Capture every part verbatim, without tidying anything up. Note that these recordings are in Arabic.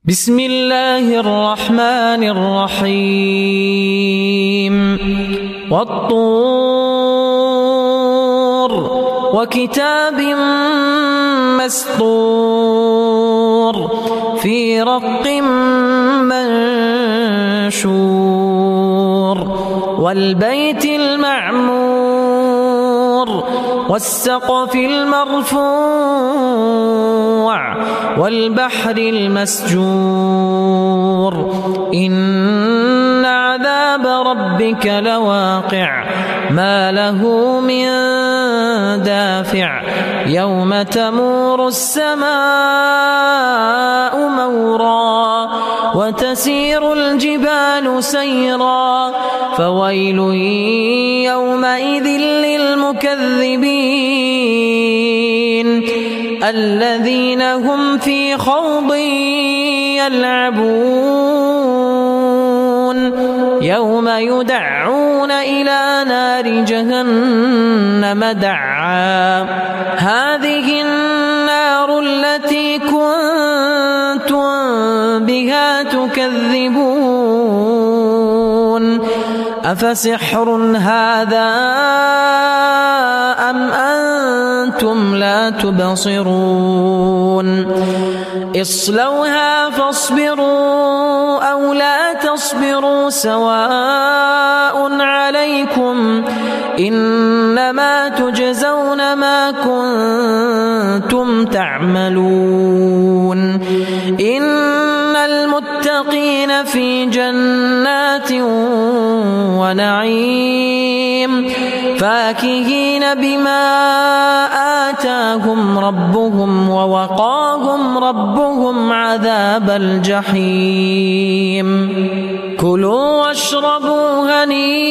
بسم الله الرحمن الرحيم والطور وكتاب مسطور في رق منشور والبيت المعمور والسقف المرفوع والبحر المسجور إن عذاب ربك لواقع ما له من دافع يوم تمور السماء مورا وتسير الجبال سيرا فويل يومئذ للمكذبين الذين هم في خوض يلعبون يوم يدعون إلى نار جهنم دعا هذه النار التي كنتم بها تكذبون أفسحر هذا أم أنتم لا تبصرون اصلوها فاصبروا أو لا تصبروا سواء عليكم إنما تجزون ما كنتم تعملون إن المتقين في جنات ونعيم فاكهين بما آتاهم ربهم ووقاهم ربهم عذاب الجحيم كلوا واشربوا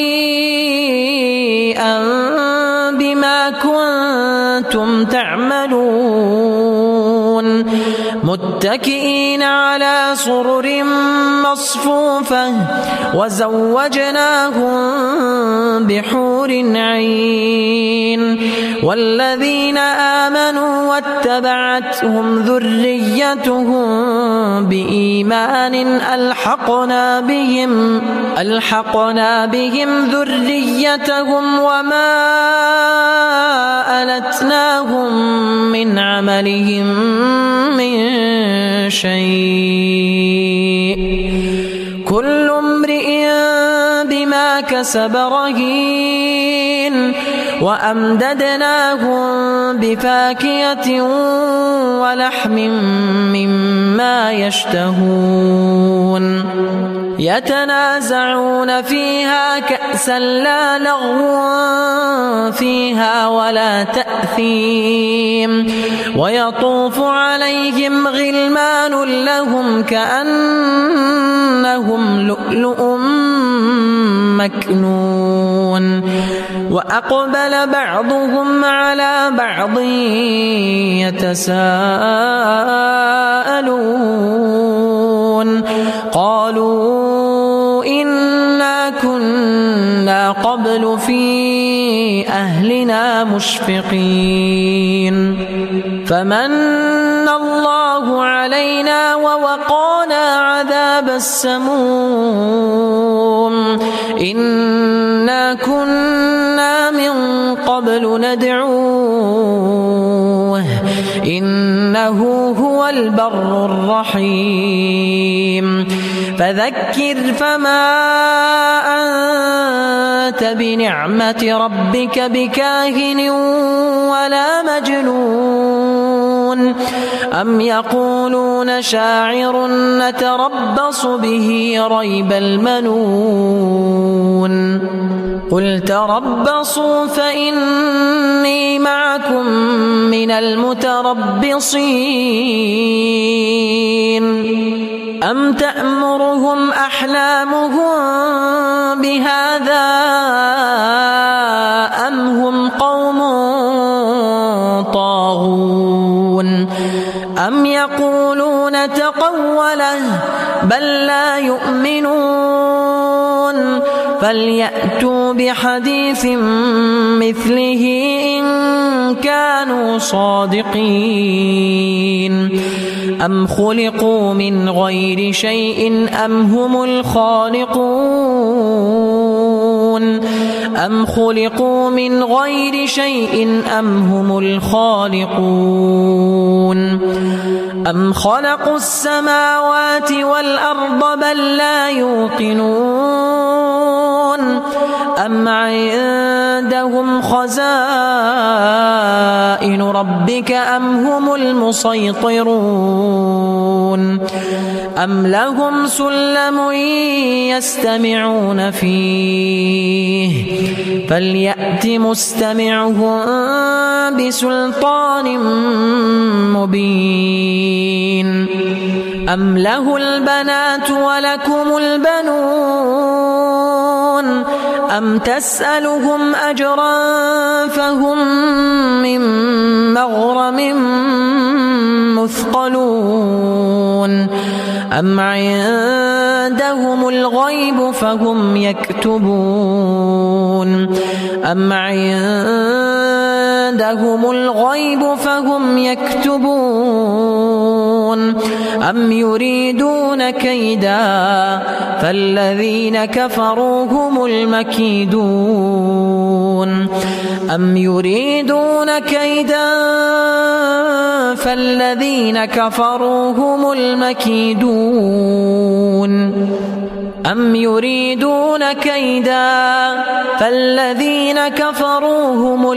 هنيئا بما كنتم تعملون متكئين على سرر مصفوفة وزوجناهم بحور عين والذين آمنوا واتبعتهم ذريتهم بإيمان ألحقنا بهم ألحقنا بهم ذريتهم وما ألتناهم من عملهم من شيء كل امرئ بما كسب رهين وأمددناهم بفاكهة ولحم مما يشتهون يتنازعون فيها كأسا لا لغو فيها ولا تأثيم ويطوف عليهم غلمان لهم كأنهم لؤلؤ مكنون وأقبل بعضهم على بعض يتساءلون قالوا إنا كنا قبل في أهلنا مشفقين فمن الله علينا ووقانا عذاب السموم إنا كنا من قبل ندعوه إنه هو البر الرحيم فذكر فما أنت بنعمة ربك بكاهن ولا مجنون أم يقولون شاعر نتربص به ريب المنون قل تربصوا فإني معكم من المتربصين أم تأمرهم أحلامهم بهذا أم هم قوم طاغون أم يقولون تقوله بل لا يؤمنون فليأتوا بحديث مثله إن كانوا صادقين أم خلقوا من غير شيء أم هم الخالقون أم خلقوا من غير شيء أم هم الخالقون أم خلقوا السماوات والأرض بل لا يوقنون أم عندهم خزائن ربك أم هم المسيطرون أم لهم سلم يستمعون فيه فليأت مستمعهم بسلطان مبين أم له البنات ولكم البنون أم تسألهم أجرا فهم من مغرم مثقلون أم عندهم الغيب فهم يكتبون أم عندهم الغيب فهم يكتبون أم يريدون كيدا فالذين كفروا هم المكيدون أم يريدون كيدا فالذين كفروا هم المكيدون أم يريدون كيدا فالذين كفروا هم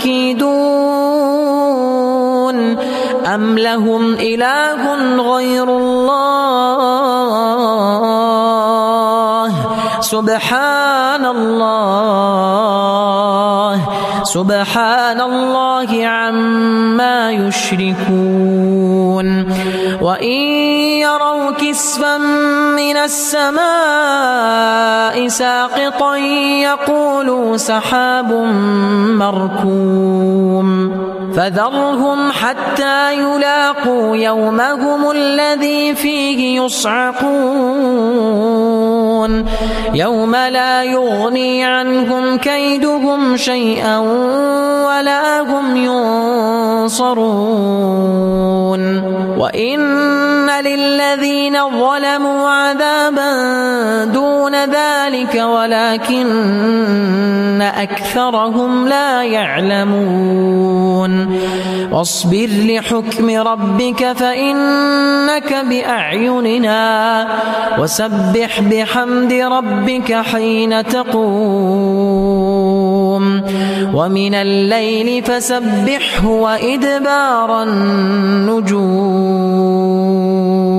المكيدون أم لهم إله غير الله سبحان الله سبحان الله عما يشركون وإن يروا كسفا من السماء ساقطا يقولوا سحاب مركوم فذرهم حتى يلاقوا يومهم الذي فيه يصعقون يوم لا يغني عنهم كيدهم شيئا ولا هم ينصرون وإن للذين ظلموا عذابا دون ذلك ولكن أكثرهم لا يعلمون واصبر لحكم ربك فإنك بأعيننا وسبح بحمد ربك حين تقوم ومن الليل فسبحه وإدبار النجوم